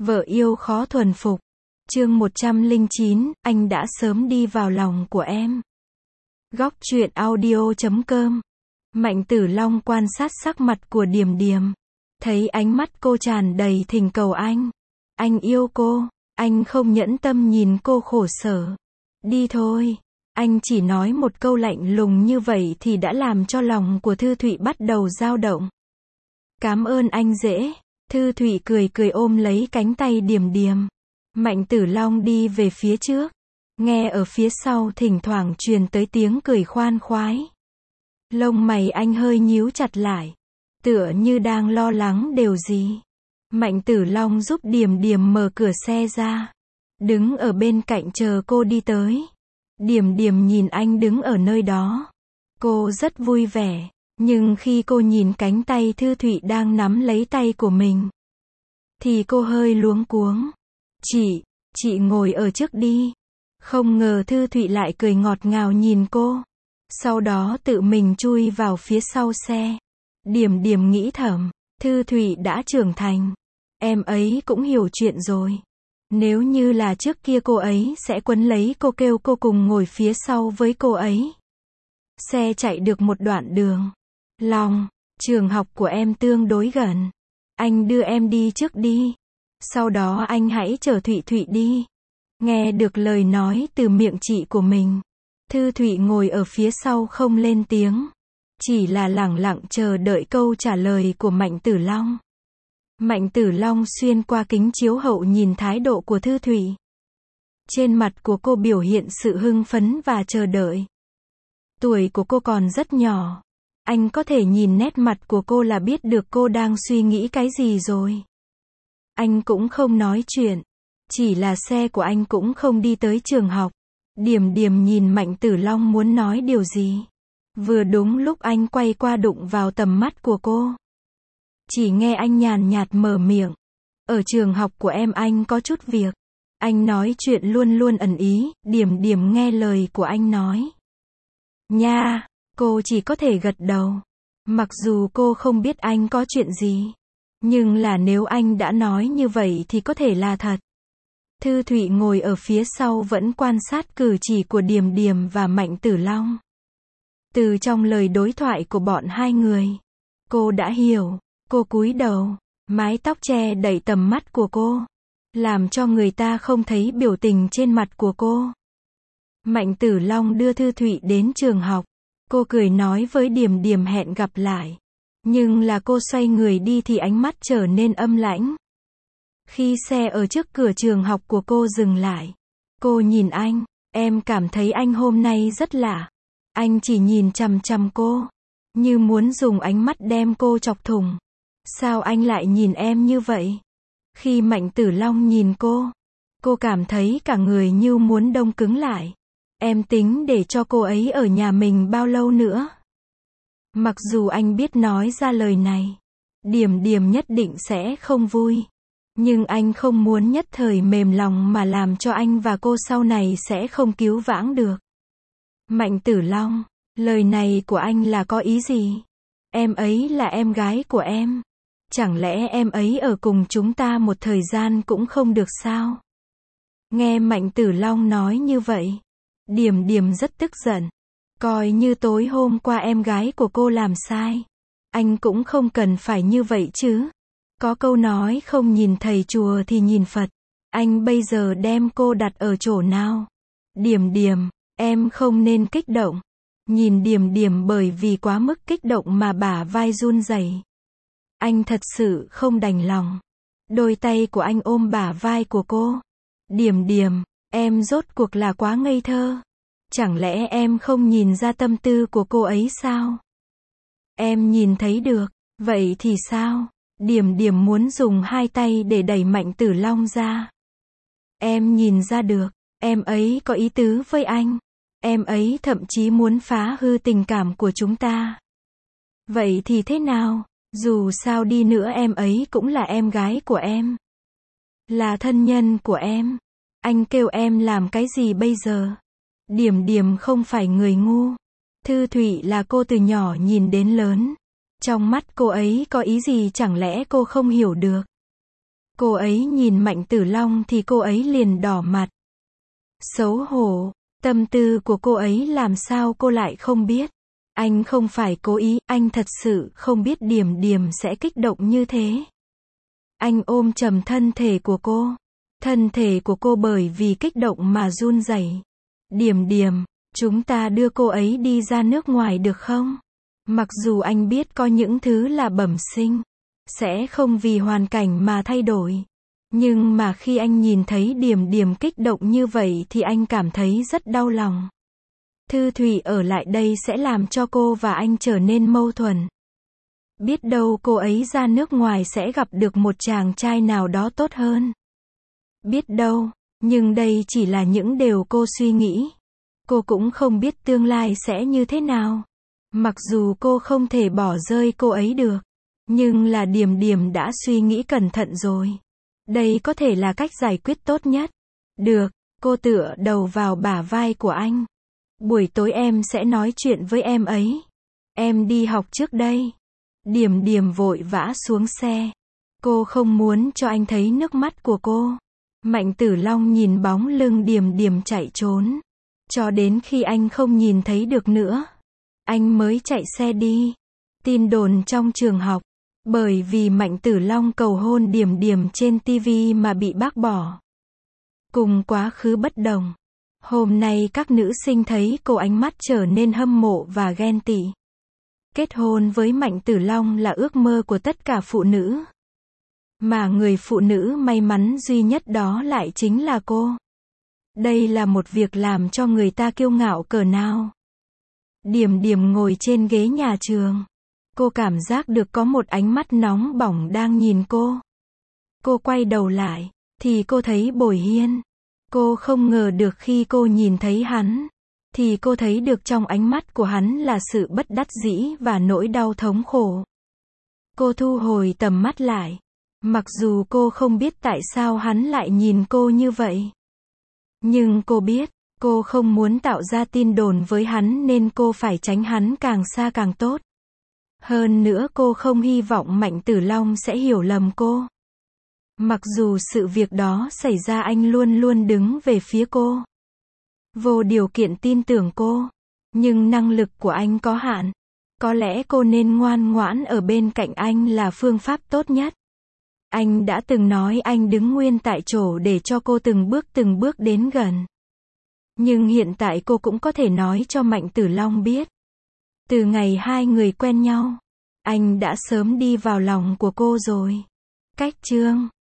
Vợ yêu khó thuần phục. Chương 109, anh đã sớm đi vào lòng của em. Góc truyện audio.com. Mạnh Tử Long quan sát sắc mặt của Điềm Điềm. Thấy ánh mắt cô tràn đầy thỉnh cầu anh. Anh yêu cô. Anh không nhẫn tâm nhìn cô khổ sở. Đi thôi. Anh chỉ nói một câu lạnh lùng như vậy thì đã làm cho lòng của Thư Thụy bắt đầu dao động. Cảm ơn anh dễ. Thư Thụy cười cười ôm lấy cánh tay Điềm Điềm. Mạnh Tử Long đi về phía trước. Nghe ở phía sau thỉnh thoảng truyền tới tiếng cười khoan khoái. Lông mày anh hơi nhíu chặt lại. Tựa như đang lo lắng điều gì. Mạnh Tử Long giúp Điềm Điềm mở cửa xe ra. Đứng ở bên cạnh chờ cô đi tới. Điềm Điềm nhìn anh đứng ở nơi đó. Cô rất vui vẻ. Nhưng khi cô nhìn cánh tay Thư Thụy đang nắm lấy tay của mình, thì cô hơi luống cuống. Chị ngồi ở trước đi. Không ngờ Thư Thụy lại cười ngọt ngào nhìn cô. Sau đó tự mình chui vào phía sau xe. Điềm Điềm nghĩ thầm, Thư Thụy đã trưởng thành. Em ấy cũng hiểu chuyện rồi. Nếu như là trước kia cô ấy sẽ quấn lấy cô kêu cô cùng ngồi phía sau với cô ấy. Xe chạy được một đoạn đường. Long, trường học của em tương đối gần. Anh đưa em đi trước đi. Sau đó anh hãy chở Thụy Thụy đi. Nghe được lời nói từ miệng chị của mình. Thư Thụy ngồi ở phía sau không lên tiếng. Chỉ là lẳng lặng chờ đợi câu trả lời của Mạnh Tử Long. Mạnh Tử Long xuyên qua kính chiếu hậu nhìn thái độ của Thư Thụy. Trên mặt của cô biểu hiện sự hưng phấn và chờ đợi. Tuổi của cô còn rất nhỏ. Anh có thể nhìn nét mặt của cô là biết được cô đang suy nghĩ cái gì rồi. Anh cũng không nói chuyện. Chỉ là xe của anh cũng không đi tới trường học. Điềm Điềm nhìn Mạnh Tử Long muốn nói điều gì. Vừa đúng lúc anh quay qua đụng vào tầm mắt của cô. Chỉ nghe anh nhàn nhạt mở miệng. Ở trường học của em anh có chút việc. Anh nói chuyện luôn luôn ẩn ý. Điềm Điềm nghe lời của anh nói. Nha, cô chỉ có thể gật đầu. Mặc dù cô không biết anh có chuyện gì. Nhưng là nếu anh đã nói như vậy thì có thể là thật. Thư Thụy ngồi ở phía sau vẫn quan sát cử chỉ của Điềm Điềm và Mạnh Tử Long. Từ trong lời đối thoại của bọn hai người, cô đã hiểu. Cô cúi đầu, mái tóc che đậy tầm mắt của cô, làm cho người ta không thấy biểu tình trên mặt của cô. Mạnh Tử Long đưa Thư Thụy đến trường học. Cô cười nói với Điềm Điềm hẹn gặp lại. Nhưng là cô xoay người đi thì ánh mắt trở nên âm lãnh. Khi xe ở trước cửa trường học của cô dừng lại, cô nhìn anh. Em cảm thấy anh hôm nay rất lạ. Anh chỉ nhìn chằm chằm cô, như muốn dùng ánh mắt đem cô chọc thủng. Sao anh lại nhìn em như vậy? Khi Mạnh Tử Long nhìn cô cảm thấy cả người như muốn đông cứng lại. Em tính để cho cô ấy ở nhà mình bao lâu nữa? Mặc dù anh biết nói ra lời này, Điềm Điềm nhất định sẽ không vui. Nhưng anh không muốn nhất thời mềm lòng mà làm cho anh và cô sau này sẽ không cứu vãn được. Mạnh Tử Long, lời này của anh là có ý gì? Em ấy là em gái của em. Chẳng lẽ em ấy ở cùng chúng ta một thời gian cũng không được sao? Nghe Mạnh Tử Long nói như vậy, Điềm Điềm rất tức giận. Coi như tối hôm qua em gái của cô làm sai. Anh cũng không cần phải như vậy chứ. Có câu nói không nhìn thầy chùa thì nhìn Phật. Anh bây giờ đem cô đặt ở chỗ nào? Điềm Điềm, em không nên kích động. Nhìn Điềm Điềm bởi vì quá mức kích động mà bả vai run rẩy. Anh thật sự không đành lòng. Đôi tay của anh ôm bả vai của cô. Điềm Điềm, em rốt cuộc là quá ngây thơ. Chẳng lẽ em không nhìn ra tâm tư của cô ấy sao? Em nhìn thấy được, vậy thì sao? Điềm Điềm muốn dùng hai tay để đẩy Mạnh Tử Long ra. Em nhìn ra được, em ấy có ý tứ với anh. Em ấy thậm chí muốn phá hư tình cảm của chúng ta. Vậy thì thế nào? Dù sao đi nữa em ấy cũng là em gái của em. Là thân nhân của em. Anh kêu em làm cái gì bây giờ? Điềm Điềm không phải người ngu. Thư Thụy là cô từ nhỏ nhìn đến lớn. Trong mắt cô ấy có ý gì chẳng lẽ cô không hiểu được? Cô ấy nhìn Mạnh Tử Long thì cô ấy liền đỏ mặt. Xấu hổ, tâm tư của cô ấy làm sao cô lại không biết. Anh không phải cố ý, anh thật sự không biết Điềm Điềm sẽ kích động như thế. Anh ôm chầm thân thể của cô. Thân thể của cô bởi vì kích động mà run rẩy. Điềm Điềm, chúng ta đưa cô ấy đi ra nước ngoài được không? Mặc dù anh biết có những thứ là bẩm sinh, sẽ không vì hoàn cảnh mà thay đổi. Nhưng mà khi anh nhìn thấy Điềm Điềm kích động như vậy thì anh cảm thấy rất đau lòng. Thư Thủy ở lại đây sẽ làm cho cô và anh trở nên mâu thuẫn. Biết đâu cô ấy ra nước ngoài sẽ gặp được một chàng trai nào đó tốt hơn. Biết đâu, nhưng đây chỉ là những điều cô suy nghĩ. Cô cũng không biết tương lai sẽ như thế nào. Mặc dù cô không thể bỏ rơi cô ấy được, nhưng là Điềm Điềm đã suy nghĩ cẩn thận rồi. Đây có thể là cách giải quyết tốt nhất. Được, cô tựa đầu vào bả vai của anh. Buổi tối em sẽ nói chuyện với em ấy. Em đi học trước đây. Điềm Điềm vội vã xuống xe. Cô không muốn cho anh thấy nước mắt của cô. Mạnh Tử Long nhìn bóng lưng Điềm Điềm chạy trốn. Cho đến khi anh không nhìn thấy được nữa, anh mới chạy xe đi. Tin đồn trong trường học, bởi vì Mạnh Tử Long cầu hôn Điềm Điềm trên TV mà bị bác bỏ. Cùng quá khứ bất đồng. Hôm nay các nữ sinh thấy cô ánh mắt trở nên hâm mộ và ghen tị. Kết hôn với Mạnh Tử Long là ước mơ của tất cả phụ nữ. Mà người phụ nữ may mắn duy nhất đó lại chính là cô. Đây là một việc làm cho người ta kiêu ngạo cỡ nào. Điềm Điềm ngồi trên ghế nhà trường. Cô cảm giác được có một ánh mắt nóng bỏng đang nhìn cô. Cô quay đầu lại, thì cô thấy Bồi Hiên. Cô không ngờ được khi cô nhìn thấy hắn, thì cô thấy được trong ánh mắt của hắn là sự bất đắc dĩ và nỗi đau thống khổ. Cô thu hồi tầm mắt lại. Mặc dù cô không biết tại sao hắn lại nhìn cô như vậy. Nhưng cô biết, cô không muốn tạo ra tin đồn với hắn nên cô phải tránh hắn càng xa càng tốt. Hơn nữa cô không hy vọng Mạnh Tử Long sẽ hiểu lầm cô. Mặc dù sự việc đó xảy ra anh luôn luôn đứng về phía cô. Vô điều kiện tin tưởng cô. Nhưng năng lực của anh có hạn. Có lẽ cô nên ngoan ngoãn ở bên cạnh anh là phương pháp tốt nhất. Anh đã từng nói anh đứng nguyên tại chỗ để cho cô từng bước đến gần. Nhưng hiện tại cô cũng có thể nói cho Mạnh Tử Long biết. Từ ngày hai người quen nhau, anh đã sớm đi vào lòng của cô rồi. Cách chương